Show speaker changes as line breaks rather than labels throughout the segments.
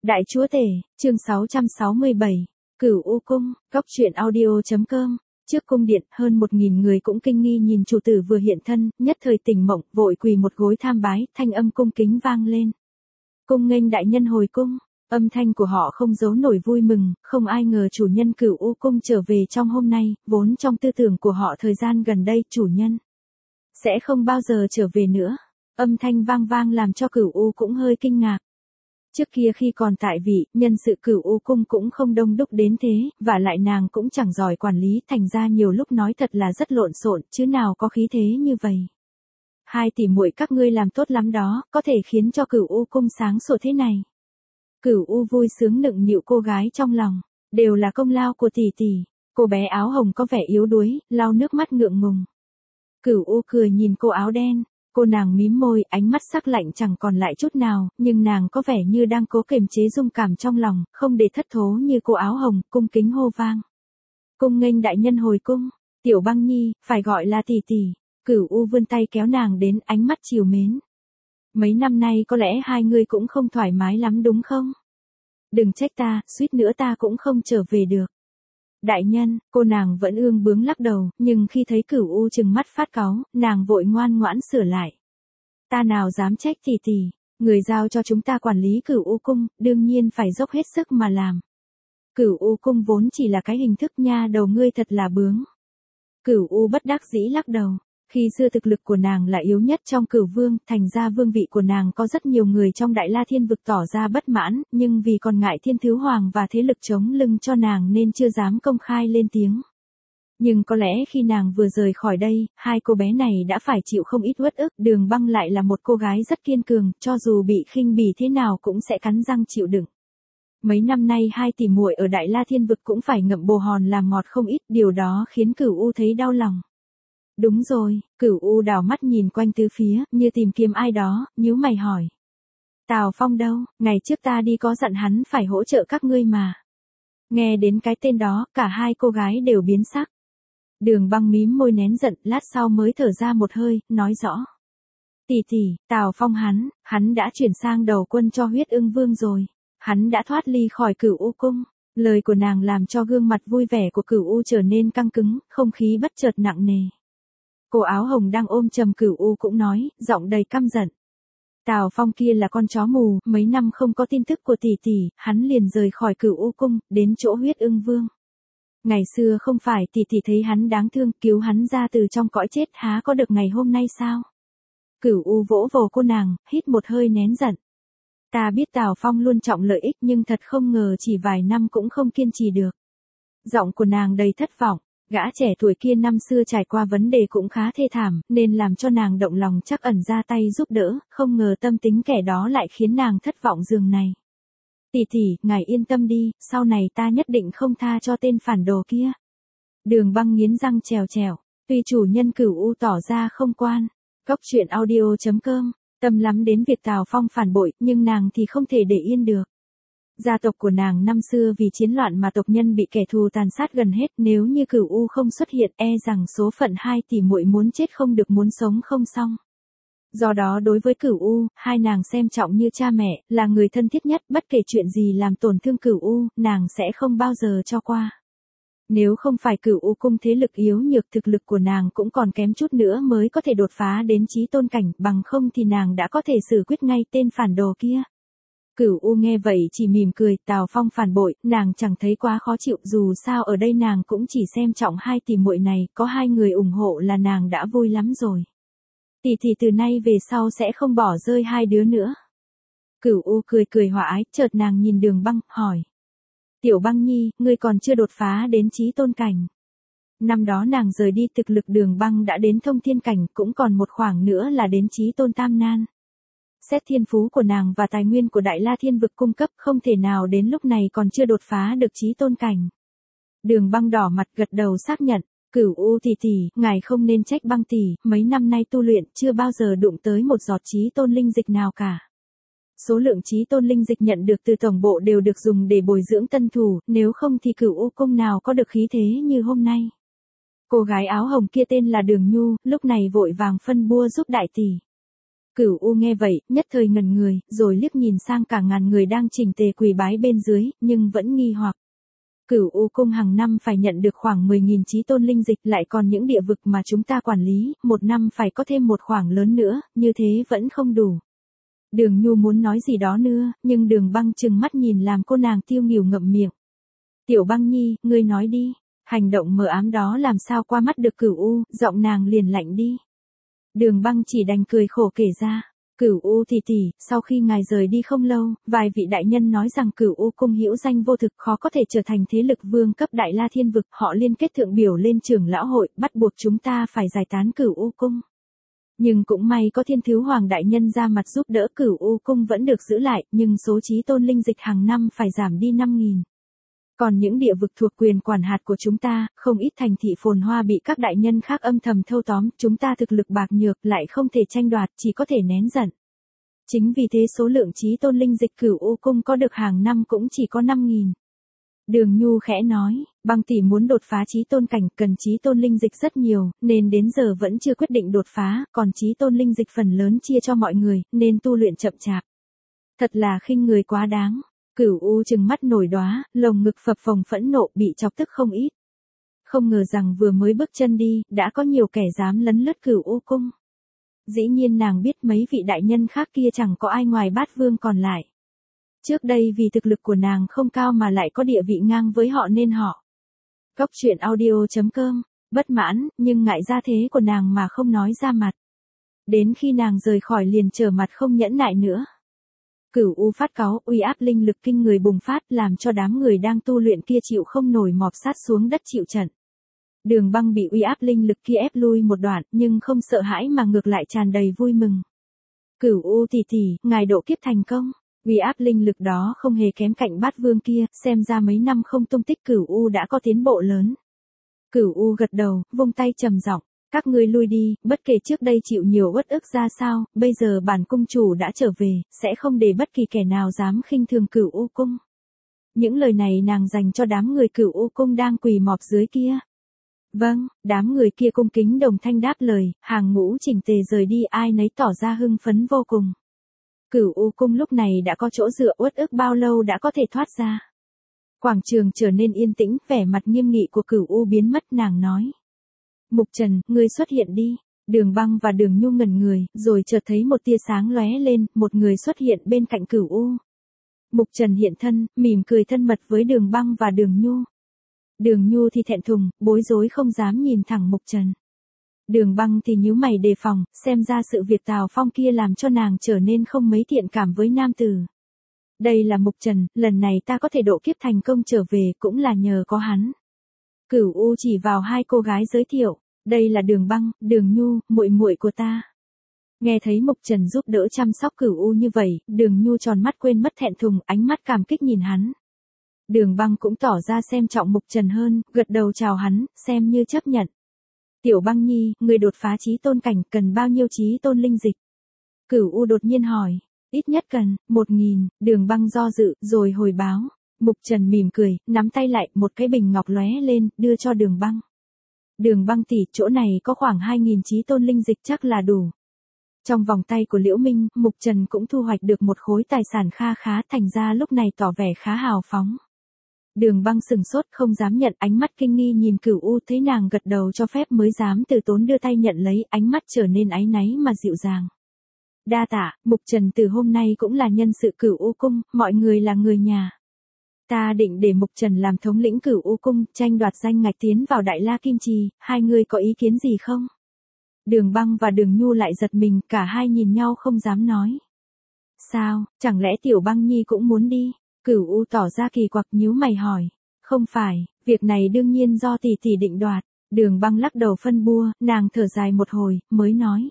Đại chúa tể, chương 667, Cửu U cung, Cóc truyện audio.com. Trước cung điện, hơn 1000 người cũng kinh nghi nhìn chủ tử vừa hiện thân, nhất thời tỉnh mộng, vội quỳ một gối tham bái, thanh âm cung kính vang lên. Cung nghênh đại nhân hồi cung. Âm thanh của họ không giấu nổi vui mừng, không ai ngờ chủ nhân Cửu U cung trở về trong hôm nay, vốn trong tư tưởng của họ thời gian gần đây, chủ nhân sẽ không bao giờ trở về nữa. Âm thanh vang vang làm cho Cửu U cũng hơi kinh ngạc. Trước kia khi còn tại vị, nhân sự Cửu U cung cũng không đông đúc đến thế, và lại nàng cũng chẳng giỏi quản lý, thành ra nhiều lúc nói thật là rất lộn xộn, chứ nào có khí thế như vậy. Hai tỷ muội các ngươi làm tốt lắm đó, có thể khiến cho Cửu U cung sáng sủa thế này. Cửu U vui sướng nựng nịu cô gái trong lòng, đều là công lao của tỷ tỷ. Cô bé áo hồng có vẻ yếu đuối, lau nước mắt ngượng ngùng. Cửu U cười nhìn cô áo đen. Cô nàng mím môi, ánh mắt sắc lạnh chẳng còn lại chút nào, nhưng nàng có vẻ như đang cố kiềm chế dung cảm trong lòng, không để thất thố như cô áo hồng, cung kính hô vang. Cung nghênh đại nhân hồi cung, Tiểu Băng Nhi, phải gọi là tỷ tỷ. Cửu U vươn tay kéo nàng đến, ánh mắt trìu mến. Mấy năm nay có lẽ hai người cũng không thoải mái lắm đúng không? Đừng trách ta, suýt nữa ta cũng không trở về được. Đại nhân, cô nàng vẫn ương bướng lắc đầu, nhưng khi thấy Cửu U trừng mắt phát cáu, nàng vội ngoan ngoãn sửa lại. Ta nào dám trách tỷ tỷ, người giao cho chúng ta quản lý Cửu U cung, đương nhiên phải dốc hết sức mà làm. Cửu U cung vốn chỉ là cái hình thức nha đầu ngươi thật là bướng. Cửu U bất đắc dĩ lắc đầu. Khi xưa thực lực của nàng là yếu nhất trong Cửu Vương, thành ra vương vị của nàng có rất nhiều người trong Đại La Thiên vực tỏ ra bất mãn, nhưng vì còn ngại Thiên Thứ Hoàng và thế lực chống lưng cho nàng nên chưa dám công khai lên tiếng. Nhưng có lẽ khi nàng vừa rời khỏi đây, hai cô bé này đã phải chịu không ít uất ức. Đường Băng lại là một cô gái rất kiên cường, cho dù bị khinh bỉ thế nào cũng sẽ cắn răng chịu đựng. Mấy năm nay hai tỷ muội ở Đại La Thiên vực cũng phải ngậm bồ hòn làm ngọt không ít, điều đó khiến Cửu U thấy đau lòng. Đúng rồi, Cửu U đảo mắt nhìn quanh tứ phía, như tìm kiếm ai đó, nhíu mày hỏi. Tào Phong đâu, ngày trước ta đi có dặn hắn phải hỗ trợ các ngươi mà. Nghe đến cái tên đó, cả hai cô gái đều biến sắc. Đường Băng mím môi nén giận, lát sau mới thở ra một hơi, nói rõ. Tỷ tỷ, Tào Phong hắn đã chuyển sang đầu quân cho Huyết Ưng Vương rồi. Hắn đã thoát ly khỏi Cửu U cung. Lời của nàng làm cho gương mặt vui vẻ của Cửu U trở nên căng cứng, không khí bất chợt nặng nề. Cô áo hồng đang ôm chầm Cửu U cũng nói, giọng đầy căm giận. Tào Phong kia là con chó mù, mấy năm không có tin tức của tỷ tỷ, hắn liền rời khỏi Cửu U cung, đến chỗ Huyết Ưng Vương. Ngày xưa không phải tỷ tỷ thấy hắn đáng thương, cứu hắn ra từ trong cõi chết, há có được ngày hôm nay sao? Cửu U vỗ vồ cô nàng, hít một hơi nén giận. Ta biết Tào Phong luôn trọng lợi ích nhưng thật không ngờ chỉ vài năm cũng không kiên trì được. Giọng của nàng đầy thất vọng. Gã trẻ tuổi kia năm xưa trải qua vấn đề cũng khá thê thảm, nên làm cho nàng động lòng chắc ẩn ra tay giúp đỡ, không ngờ tâm tính kẻ đó lại khiến nàng thất vọng giường này. Tỷ tỷ, ngài yên tâm đi, sau này ta nhất định không tha cho tên phản đồ kia. Đường Băng nghiến răng trèo trèo, tuy chủ nhân Cửu U tỏ ra không quan. Cóc truyện audio.com, tâm lắm đến việc Tào Phong phản bội, nhưng nàng thì không thể để yên được. Gia tộc của nàng năm xưa vì chiến loạn mà tộc nhân bị kẻ thù tàn sát gần hết, nếu như Cửu U không xuất hiện, e rằng số phận hai tỷ muội muốn chết không được muốn sống không xong. Do đó đối với Cửu U, hai nàng xem trọng như cha mẹ, là người thân thiết nhất, bất kể chuyện gì làm tổn thương Cửu U, nàng sẽ không bao giờ cho qua. Nếu không phải Cửu U cung thế lực yếu nhược, thực lực của nàng cũng còn kém chút nữa mới có thể đột phá đến chí tôn cảnh, bằng không thì nàng đã có thể xử quyết ngay tên phản đồ kia. Cửu U nghe vậy chỉ mỉm cười, Tào Phong phản bội, nàng chẳng thấy quá khó chịu, dù sao ở đây nàng cũng chỉ xem trọng hai tỷ muội này, có hai người ủng hộ là nàng đã vui lắm rồi. Tỷ tỷ từ nay về sau sẽ không bỏ rơi hai đứa nữa. Cửu U cười cười hòa ái, chợt nàng nhìn Đường Băng, hỏi. Tiểu Băng Nhi, ngươi còn chưa đột phá đến chí tôn cảnh. Năm đó nàng rời đi thực lực Đường Băng đã đến thông thiên cảnh, cũng còn một khoảng nữa là đến chí tôn tam nan. Xét thiên phú của nàng và tài nguyên của Đại La Thiên vực cung cấp, không thể nào đến lúc này còn chưa đột phá được chí tôn cảnh. Đường Băng đỏ mặt gật đầu xác nhận. Cửu U tỷ tỷ, ngài không nên trách Băng tỷ, mấy năm nay tu luyện chưa bao giờ đụng tới một giọt chí tôn linh dịch nào cả. Số lượng chí tôn linh dịch nhận được từ tổng bộ đều được dùng để bồi dưỡng tân thủ, nếu không thì Cửu U cung nào có được khí thế như hôm nay. Cô gái áo hồng kia tên là Đường Nhu, lúc này vội vàng phân bua giúp đại tỷ. Cửu U nghe vậy, nhất thời ngẩn người, rồi liếc nhìn sang cả ngàn người đang chỉnh tề quỳ bái bên dưới, nhưng vẫn nghi hoặc. Cửu U cung hàng năm phải nhận được khoảng 10.000 chí tôn linh dịch, lại còn những địa vực mà chúng ta quản lý, một năm phải có thêm một khoảng lớn nữa, như thế vẫn không đủ. Đường Nhu muốn nói gì đó nữa, nhưng Đường Băng trừng mắt nhìn làm cô nàng tiêu nghỉu ngậm miệng. Tiểu Băng Nhi, ngươi nói đi. Hành động mờ ám đó làm sao qua mắt được Cửu U, giọng nàng liền lạnh đi. Đường Băng chỉ đành cười khổ kể ra. Cửu U tỷ tỷ, sau khi ngài rời đi không lâu, vài vị đại nhân nói rằng Cửu U cung hữu danh vô thực, khó có thể trở thành thế lực vương cấp Đại La Thiên vực, họ liên kết thượng biểu lên trưởng lão hội, bắt buộc chúng ta phải giải tán Cửu U cung. Nhưng cũng may có Thiên Thiếu Hoàng đại nhân ra mặt giúp đỡ, Cửu U cung vẫn được giữ lại, nhưng số chí tôn linh dịch hàng năm phải giảm đi 5.000. Còn những địa vực thuộc quyền quản hạt của chúng ta, không ít thành thị phồn hoa bị các đại nhân khác âm thầm thâu tóm, chúng ta thực lực bạc nhược lại không thể tranh đoạt, chỉ có thể nén giận. Chính vì thế số lượng chí tôn linh dịch Cửu U cung có được hàng năm cũng chỉ có 5.000. Đường Nhu khẽ nói, Băng tỷ muốn đột phá chí tôn cảnh, cần chí tôn linh dịch rất nhiều, nên đến giờ vẫn chưa quyết định đột phá, còn chí tôn linh dịch phần lớn chia cho mọi người, nên tu luyện chậm chạp. Thật là khinh người quá đáng. Cửu U trừng mắt nổi đóa, lồng ngực phập phồng phẫn nộ, bị chọc tức không ít. Không ngờ rằng vừa mới bước chân đi, đã có nhiều kẻ dám lấn lướt Cửu U cung. Dĩ nhiên nàng biết mấy vị đại nhân khác kia chẳng có ai ngoài Bát Vương còn lại. Trước đây vì thực lực của nàng không cao mà lại có địa vị ngang với họ nên họ. Cốc truyện audio.com, bất mãn, nhưng ngại ra thế của nàng mà không nói ra mặt. Đến khi nàng rời khỏi liền trở mặt không nhẫn nại nữa. Cửu U phát cáu, uy áp linh lực kinh người bùng phát, làm cho đám người đang tu luyện kia chịu không nổi mọp sát xuống đất chịu trận. Đường Băng bị uy áp linh lực kia ép lui một đoạn, nhưng không sợ hãi mà ngược lại tràn đầy vui mừng. Cửu U tỷ tỷ, ngài độ kiếp thành công. Uy áp linh lực đó không hề kém cạnh Bát Vương kia, xem ra mấy năm không tung tích Cửu U đã có tiến bộ lớn. Cửu U gật đầu, vung tay trầm giọng. Các ngươi lui đi, bất kể trước đây chịu nhiều uất ức ra sao, bây giờ bản cung chủ đã trở về, sẽ không để bất kỳ kẻ nào dám khinh thường Cửu U cung. Những lời này nàng dành cho đám người Cửu U cung đang quỳ mọp dưới kia. Vâng, đám người kia cung kính đồng thanh đáp lời, hàng ngũ chỉnh tề rời đi, ai nấy tỏ ra hưng phấn vô cùng. Cửu U cung lúc này đã có chỗ dựa, uất ức bao lâu đã có thể thoát ra. Quảng trường trở nên yên tĩnh, vẻ mặt nghiêm nghị của Cửu U biến mất, nàng nói. Mục Trần, ngươi xuất hiện đi. Đường Băng và Đường Nhu ngẩn người, rồi chợt thấy một tia sáng lóe lên, một người xuất hiện bên cạnh Cửu U. Mục Trần hiện thân, mỉm cười thân mật với Đường Băng và Đường Nhu. Đường Nhu thì thẹn thùng, bối rối không dám nhìn thẳng Mục Trần. Đường Băng thì nhíu mày đề phòng, xem ra sự việc Tào Phong kia làm cho nàng trở nên không mấy thiện cảm với nam tử. Đây là Mục Trần, lần này ta có thể độ kiếp thành công trở về cũng là nhờ có hắn. Cửu U chỉ vào hai cô gái giới thiệu, đây là Đường Băng, Đường Nhu, muội muội của ta. Nghe thấy Mục Trần giúp đỡ chăm sóc Cửu U như vậy, Đường Nhu tròn mắt quên mất thẹn thùng, ánh mắt cảm kích nhìn hắn. Đường Băng cũng tỏ ra xem trọng Mục Trần hơn, gật đầu chào hắn, xem như chấp nhận. Tiểu Băng Nhi, người đột phá chí tôn cảnh cần bao nhiêu chí tôn linh dịch? Cửu U đột nhiên hỏi, ít nhất cần 1.000, Đường Băng do dự, rồi hồi báo. Mục Trần mỉm cười, nắm tay lại, một cái bình ngọc lóe lên, đưa cho Đường Băng. Đường Băng tỷ, chỗ này có khoảng 2.000 chí tôn linh dịch chắc là đủ. Trong vòng tay của Liễu Minh, Mục Trần cũng thu hoạch được một khối tài sản kha khá, thành ra lúc này tỏ vẻ khá hào phóng. Đường Băng sừng sốt không dám nhận, ánh mắt kinh nghi nhìn Cửu U, thấy nàng gật đầu cho phép mới dám từ tốn đưa tay nhận lấy, ánh mắt trở nên áy náy mà dịu dàng. Đa tạ, Mục Trần từ hôm nay cũng là nhân sự Cửu U cung, mọi người là người nhà. Ta định để Mục Trần làm thống lĩnh Cửu U cung, tranh đoạt danh ngạch tiến vào Đại La Kim Trì, hai người có ý kiến gì không? Đường Băng và Đường Nhu lại giật mình, cả hai nhìn nhau không dám nói. Sao, chẳng lẽ Tiểu Băng Nhi cũng muốn đi? Cửu U tỏ ra kỳ quặc, nhíu mày hỏi. Không phải, việc này đương nhiên do tỷ tỷ định đoạt. Đường Băng lắc đầu phân bua, nàng thở dài một hồi, mới nói.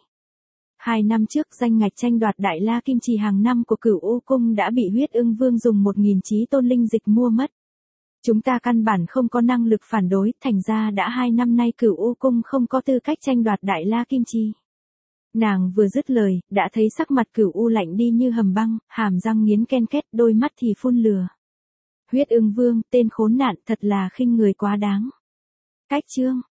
2 năm trước danh ngạch tranh đoạt Đại La Kim Trì hàng năm của Cửu U cung đã bị Huyết Ưng Vương dùng 1.000 chí tôn linh dịch mua mất. Chúng ta căn bản không có năng lực phản đối, thành ra đã 2 năm nay Cửu U cung không có tư cách tranh đoạt Đại La Kim Trì. Nàng vừa dứt lời, đã thấy sắc mặt Cửu U lạnh đi như hầm băng, hàm răng nghiến ken két, đôi mắt thì phun lửa. Huyết Ưng Vương, tên khốn nạn, thật là khinh người quá đáng. Cách chương